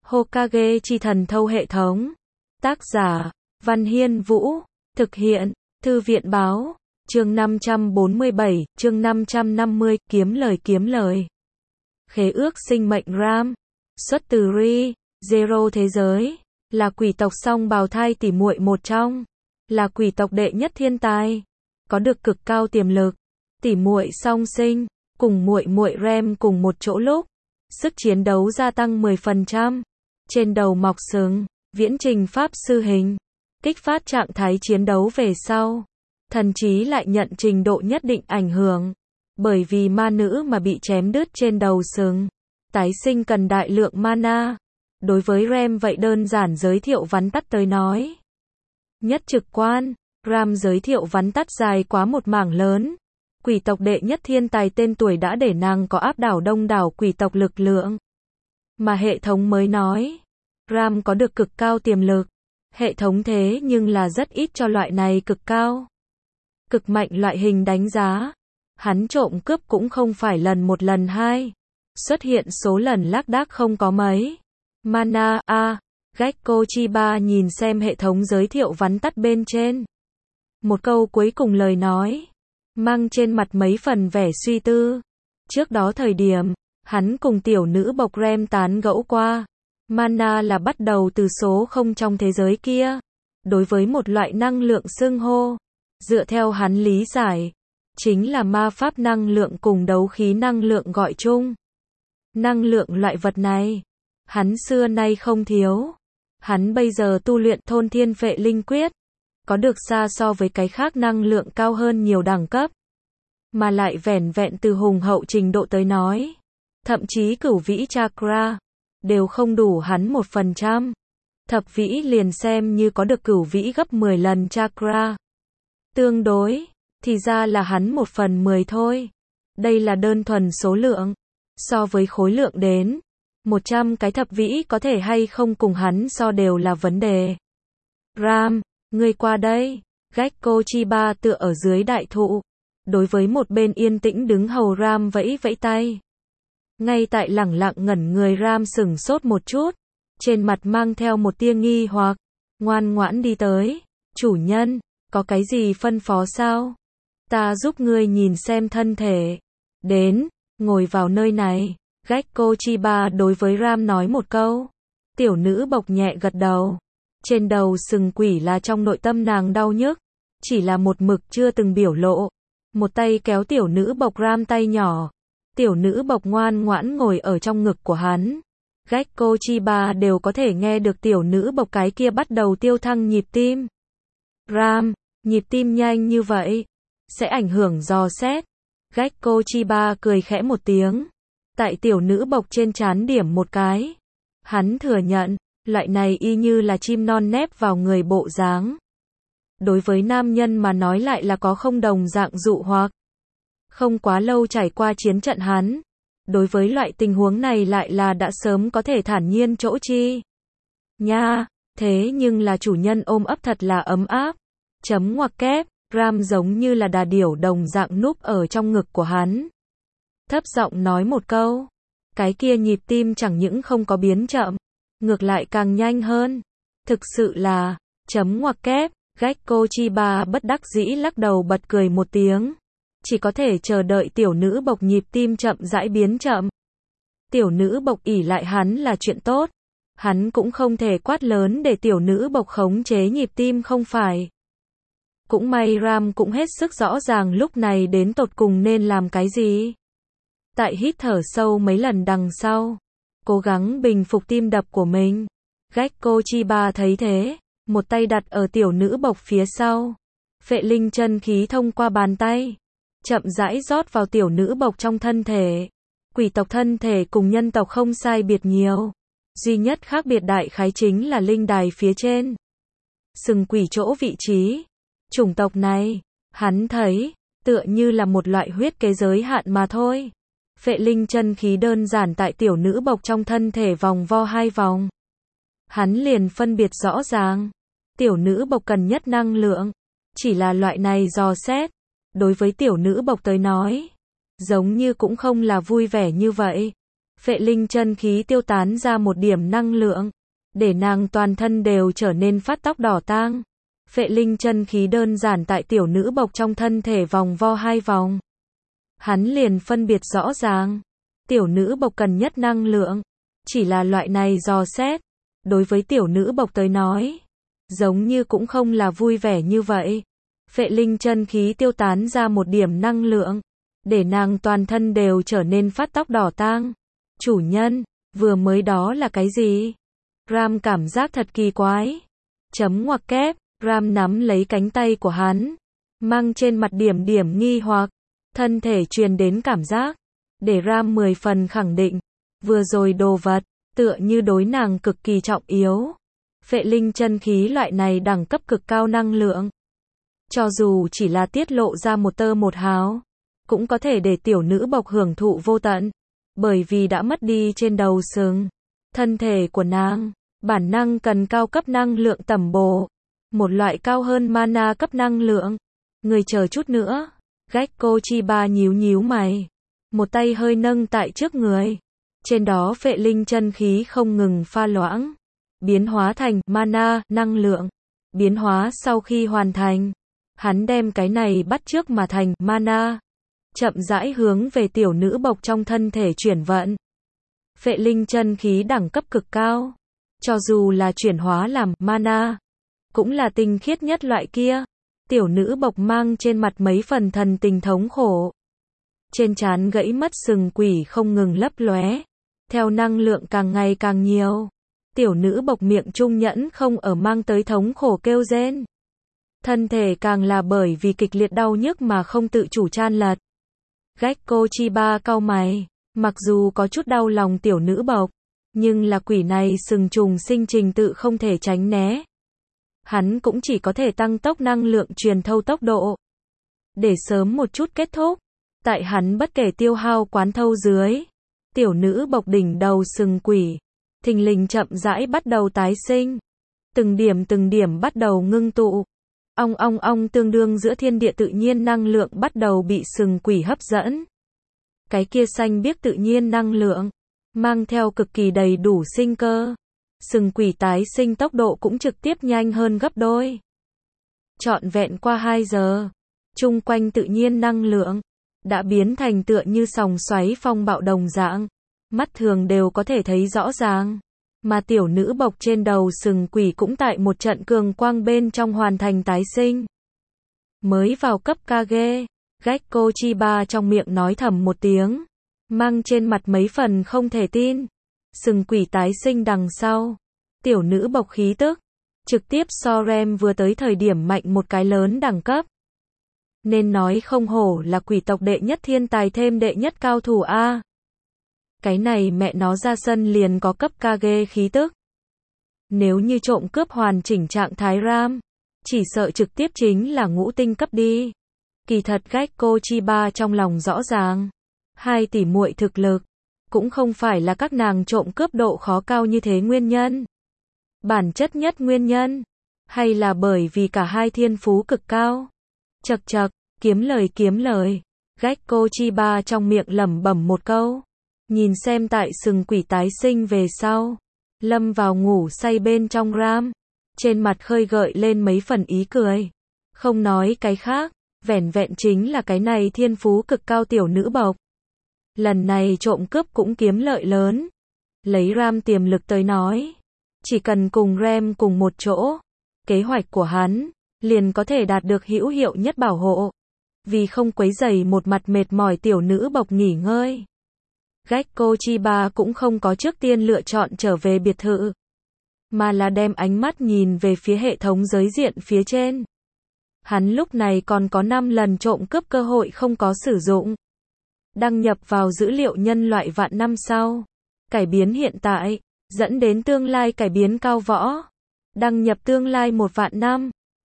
Hokage chi thần thâu hệ thống. Tác giả, Văn Hiên Vũ. Thực hiện, Thư viện Báo. Chương 547, chương 550, kiếm lời. Khế ước sinh mệnh Ram. Xuất từ Re, Zero thế giới. Là quỷ tộc song bào thai tỷ muội một trong. Là quỷ tộc đệ nhất thiên tài. Có được cực cao tiềm lực. Tỷ muội song sinh, cùng muội Ram cùng một chỗ lúc. Sức chiến đấu gia tăng 10%. Trên đầu mọc sừng, viễn trình pháp sư hình. Kích phát trạng thái chiến đấu về sau. Thần trí lại nhận trình độ nhất định ảnh hưởng. Bởi vì ma nữ mà bị chém đứt trên đầu sừng. Tái sinh cần đại lượng mana. Đối với Ram vậy đơn giản giới thiệu vắn tắt tới nói. Nhất trực quan, Ram giới thiệu vắn tắt dài quá một mảng lớn. Quỷ tộc đệ nhất thiên tài tên tuổi đã để nàng có áp đảo đông đảo quỷ tộc lực lượng. Mà hệ thống mới nói, Ram có được cực cao tiềm lực. Hệ thống thế nhưng là rất ít cho loại này cực cao. Cực mạnh loại hình đánh giá. Hắn trộm cướp cũng không phải lần một lần hai. Xuất hiện số lần lác đác không có mấy. Mana, Gekko Chiba nhìn xem hệ thống giới thiệu vắn tắt bên trên. Một câu cuối cùng lời nói. Mang trên mặt mấy phần vẻ suy tư. Trước đó thời điểm, hắn cùng tiểu nữ bộc Ram tán gẫu qua. Mana là bắt đầu từ số không trong thế giới kia. Đối với một loại năng lượng xưng hô. Dựa theo hắn lý giải. Chính là ma pháp năng lượng cùng đấu khí năng lượng gọi chung. Năng lượng loại vật này. Hắn xưa nay không thiếu. Hắn bây giờ tu luyện thôn thiên phệ linh quyết. Có được xa so với cái khác năng lượng cao hơn nhiều đẳng cấp. Mà lại vẻn vẹn từ hùng hậu trình độ tới nói. Thậm chí cửu vĩ chakra. Đều không đủ hắn 1%. Thập vĩ liền xem như có được cửu vĩ gấp 10 lần chakra. Tương đối, thì ra là hắn 1/10 thôi. Đây là đơn thuần số lượng. So với khối lượng đến, 100 cái thập vĩ có thể hay không cùng hắn so đều là vấn đề. Ram, ngươi qua đây. Gekko Chiba tựa ở dưới đại thụ. Đối với một bên yên tĩnh đứng hầu Ram vẫy vẫy tay. Ngay tại lẳng lặng ngẩn người Ram sửng sốt một chút. Trên mặt mang theo một tia nghi hoặc. Ngoan ngoãn đi tới. Chủ nhân, có cái gì phân phó sao? Ta giúp ngươi nhìn xem thân thể. Đến, ngồi vào nơi này. Gekko Chiba đối với Ram nói một câu. Tiểu nữ bộc nhẹ gật đầu. Trên đầu sừng quỷ là trong nội tâm nàng đau nhức. Chỉ là một mực chưa từng biểu lộ. Một tay kéo tiểu nữ bộc Ram tay nhỏ. Tiểu nữ bộc ngoan ngoãn ngồi ở trong ngực của hắn. Gekko Chiba đều có thể nghe được tiểu nữ bộc cái kia bắt đầu tiêu thăng nhịp tim. Ram, nhịp tim nhanh như vậy. Sẽ ảnh hưởng dò xét. Gekko Chiba cười khẽ một tiếng. Tại tiểu nữ bộc trên trán điểm một cái. Hắn thừa nhận, loại này y như là chim non nép vào người bộ dáng. Đối với nam nhân mà nói lại là có không đồng dạng dụ hoặc. Không quá lâu trải qua chiến trận hắn. Đối với loại tình huống này lại là đã sớm có thể thản nhiên chỗ chi. Nha, thế nhưng là chủ nhân ôm ấp thật là ấm áp. Chấm ngoặc kép, Ram giống như là đà điểu đồng dạng núp ở trong ngực của hắn. Thấp giọng nói một câu. Cái kia nhịp tim chẳng những không có biến chậm. Ngược lại càng nhanh hơn. Thực sự là, chấm ngoặc kép, Gekko Chiba bất đắc dĩ lắc đầu bật cười một tiếng. Chỉ có thể chờ đợi tiểu nữ bộc nhịp tim chậm rãi biến chậm. Tiểu nữ bộc ỷ lại hắn là chuyện tốt. Hắn cũng không thể quát lớn để tiểu nữ bộc khống chế nhịp tim không phải. Cũng may Ram cũng hết sức rõ ràng lúc này đến tột cùng nên làm cái gì. Tại hít thở sâu mấy lần đằng sau. Cố gắng bình phục tim đập của mình. Gekko Chiba thấy thế. Một tay đặt ở tiểu nữ bộc phía sau. Phệ linh chân khí thông qua bàn tay. Chậm rãi rót vào tiểu nữ bộc trong thân thể. Quỷ tộc thân thể cùng nhân tộc không sai biệt nhiều. Duy nhất khác biệt đại khái chính là linh đài phía trên. Sừng quỷ chỗ vị trí. Chủng tộc này, hắn thấy, tựa như là một loại huyết kế giới hạn mà thôi. Phệ linh chân khí đơn giản tại tiểu nữ bộc trong thân thể vòng vo 2 vòng. Hắn liền phân biệt rõ ràng. Tiểu nữ bộc cần nhất năng lượng. Chỉ là loại này dò xét. Đối với tiểu nữ bộc tới nói. Giống như cũng không là vui vẻ như vậy. Phệ linh chân khí tiêu tán ra một điểm năng lượng, để nàng toàn thân đều trở nên phát tóc đỏ tang. Phệ linh chân khí đơn giản tại tiểu nữ bộc trong thân thể vòng vo 2 vòng. Hắn liền phân biệt rõ ràng. Tiểu nữ bộc cần nhất năng lượng. Chỉ là loại này dò xét. Đối với tiểu nữ bộc tới nói, giống như cũng không là vui vẻ như vậy. Phệ linh chân khí tiêu tán ra một điểm năng lượng, để nàng toàn thân đều trở nên phát tóc đỏ tang. Chủ nhân, vừa mới đó là cái gì? Ram cảm giác thật kỳ quái. Chấm ngoặc kép, Ram nắm lấy cánh tay của hắn, mang trên mặt điểm điểm nghi hoặc, thân thể truyền đến cảm giác, để Ram 10 phần khẳng định, vừa rồi đồ vật, tựa như đối nàng cực kỳ trọng yếu. Phệ linh chân khí loại này đẳng cấp cực cao năng lượng. Cho dù chỉ là tiết lộ ra một tơ một hào, cũng có thể để tiểu nữ bộc hưởng thụ vô tận, bởi vì đã mất đi trên đầu sừng. Thân thể của nàng, bản năng cần cao cấp năng lượng tẩm bổ, một loại cao hơn mana cấp năng lượng. Người chờ chút nữa. Gekko Chiba nhíu nhíu mày, một tay hơi nâng tại trước người. Trên đó phệ linh chân khí không ngừng pha loãng, biến hóa thành mana, năng lượng. Biến hóa sau khi hoàn thành, hắn đem cái này bắt chước mà thành mana, chậm rãi hướng về tiểu nữ bộc trong thân thể chuyển vận. Phệ linh chân khí đẳng cấp cực cao, cho dù là chuyển hóa làm mana, cũng là tinh khiết nhất loại kia. Tiểu nữ bộc mang trên mặt mấy phần thần tình thống khổ. Trên trán gãy mất sừng quỷ không ngừng lấp lóe. Theo năng lượng càng ngày càng nhiều, tiểu nữ bộc miệng trung nhẫn không ở mang tới thống khổ kêu rên. Thân thể càng là bởi vì kịch liệt đau nhức mà không tự chủ chan lật. Gekko Chiba cau mày, mặc dù có chút đau lòng tiểu nữ bộc, nhưng là quỷ này sừng trùng sinh trình tự không thể tránh né. Hắn cũng chỉ có thể tăng tốc năng lượng truyền thâu tốc độ, để sớm một chút kết thúc. Tại hắn bất kể tiêu hao quán thâu dưới, tiểu nữ bộc đỉnh đầu sừng quỷ, thình lình chậm rãi bắt đầu tái sinh. Từng điểm bắt đầu ngưng tụ. Ong ong ong, tương đương giữa thiên địa tự nhiên năng lượng bắt đầu bị sừng quỷ hấp dẫn. Cái kia xanh biếc tự nhiên năng lượng, mang theo cực kỳ đầy đủ sinh cơ. Sừng quỷ tái sinh tốc độ cũng trực tiếp nhanh hơn gấp đôi. Trọn vẹn qua 2 giờ, chung quanh tự nhiên năng lượng đã biến thành tựa như sòng xoáy phong bạo đồng dạng, mắt thường đều có thể thấy rõ ràng. Mà tiểu nữ bộc trên đầu sừng quỷ cũng tại một trận cường quang bên trong hoàn thành tái sinh. Mới vào cấp Kage, Gekko Chiba trong miệng nói thầm một tiếng, mang trên mặt mấy phần không thể tin. Sừng quỷ tái sinh đằng sau, tiểu nữ bộc khí tức, trực tiếp so Rem vừa tới thời điểm mạnh một cái lớn đẳng cấp. Nên nói không hổ là quỷ tộc đệ nhất thiên tài thêm đệ nhất cao thủ A. Cái này mẹ nó ra sân liền có cấp Kage khí tức. Nếu như trộm cướp hoàn chỉnh trạng thái Ram, chỉ sợ trực tiếp chính là ngũ tinh cấp đi. Kỳ thật Gekko Chiba trong lòng rõ ràng, 2 tỷ muội thực lực cũng không phải là các nàng trộm cướp độ khó cao như thế nguyên nhân. Bản chất nhất nguyên nhân, hay là bởi vì cả hai thiên phú cực cao. Chậc chậc, kiếm lời. Gekko Chiba trong miệng lẩm bẩm một câu. Nhìn xem tại sừng quỷ tái sinh về sau, lâm vào ngủ say bên trong Ram, trên mặt khơi gợi lên mấy phần ý cười. Không nói cái khác, vẻn vẹn chính là cái này thiên phú cực cao tiểu nữ bộc. Lần này trộm cướp cũng kiếm lợi lớn. Lấy Ram tiềm lực tới nói, chỉ cần cùng Rem cùng một chỗ, kế hoạch của hắn liền có thể đạt được hữu hiệu nhất bảo hộ. Vì không quấy rầy một mặt mệt mỏi tiểu nữ bộc nghỉ ngơi, Gekko Chiba cũng không có trước tiên lựa chọn trở về biệt thự, mà là đem ánh mắt nhìn về phía hệ thống giới diện phía trên. Hắn lúc này còn có 5 lần trộm cướp cơ hội không có sử dụng. Đăng nhập vào dữ liệu nhân loại vạn năm sau. Cải biến hiện tại, dẫn đến tương lai cải biến cao võ. Đăng nhập tương lai 1 vạn năm.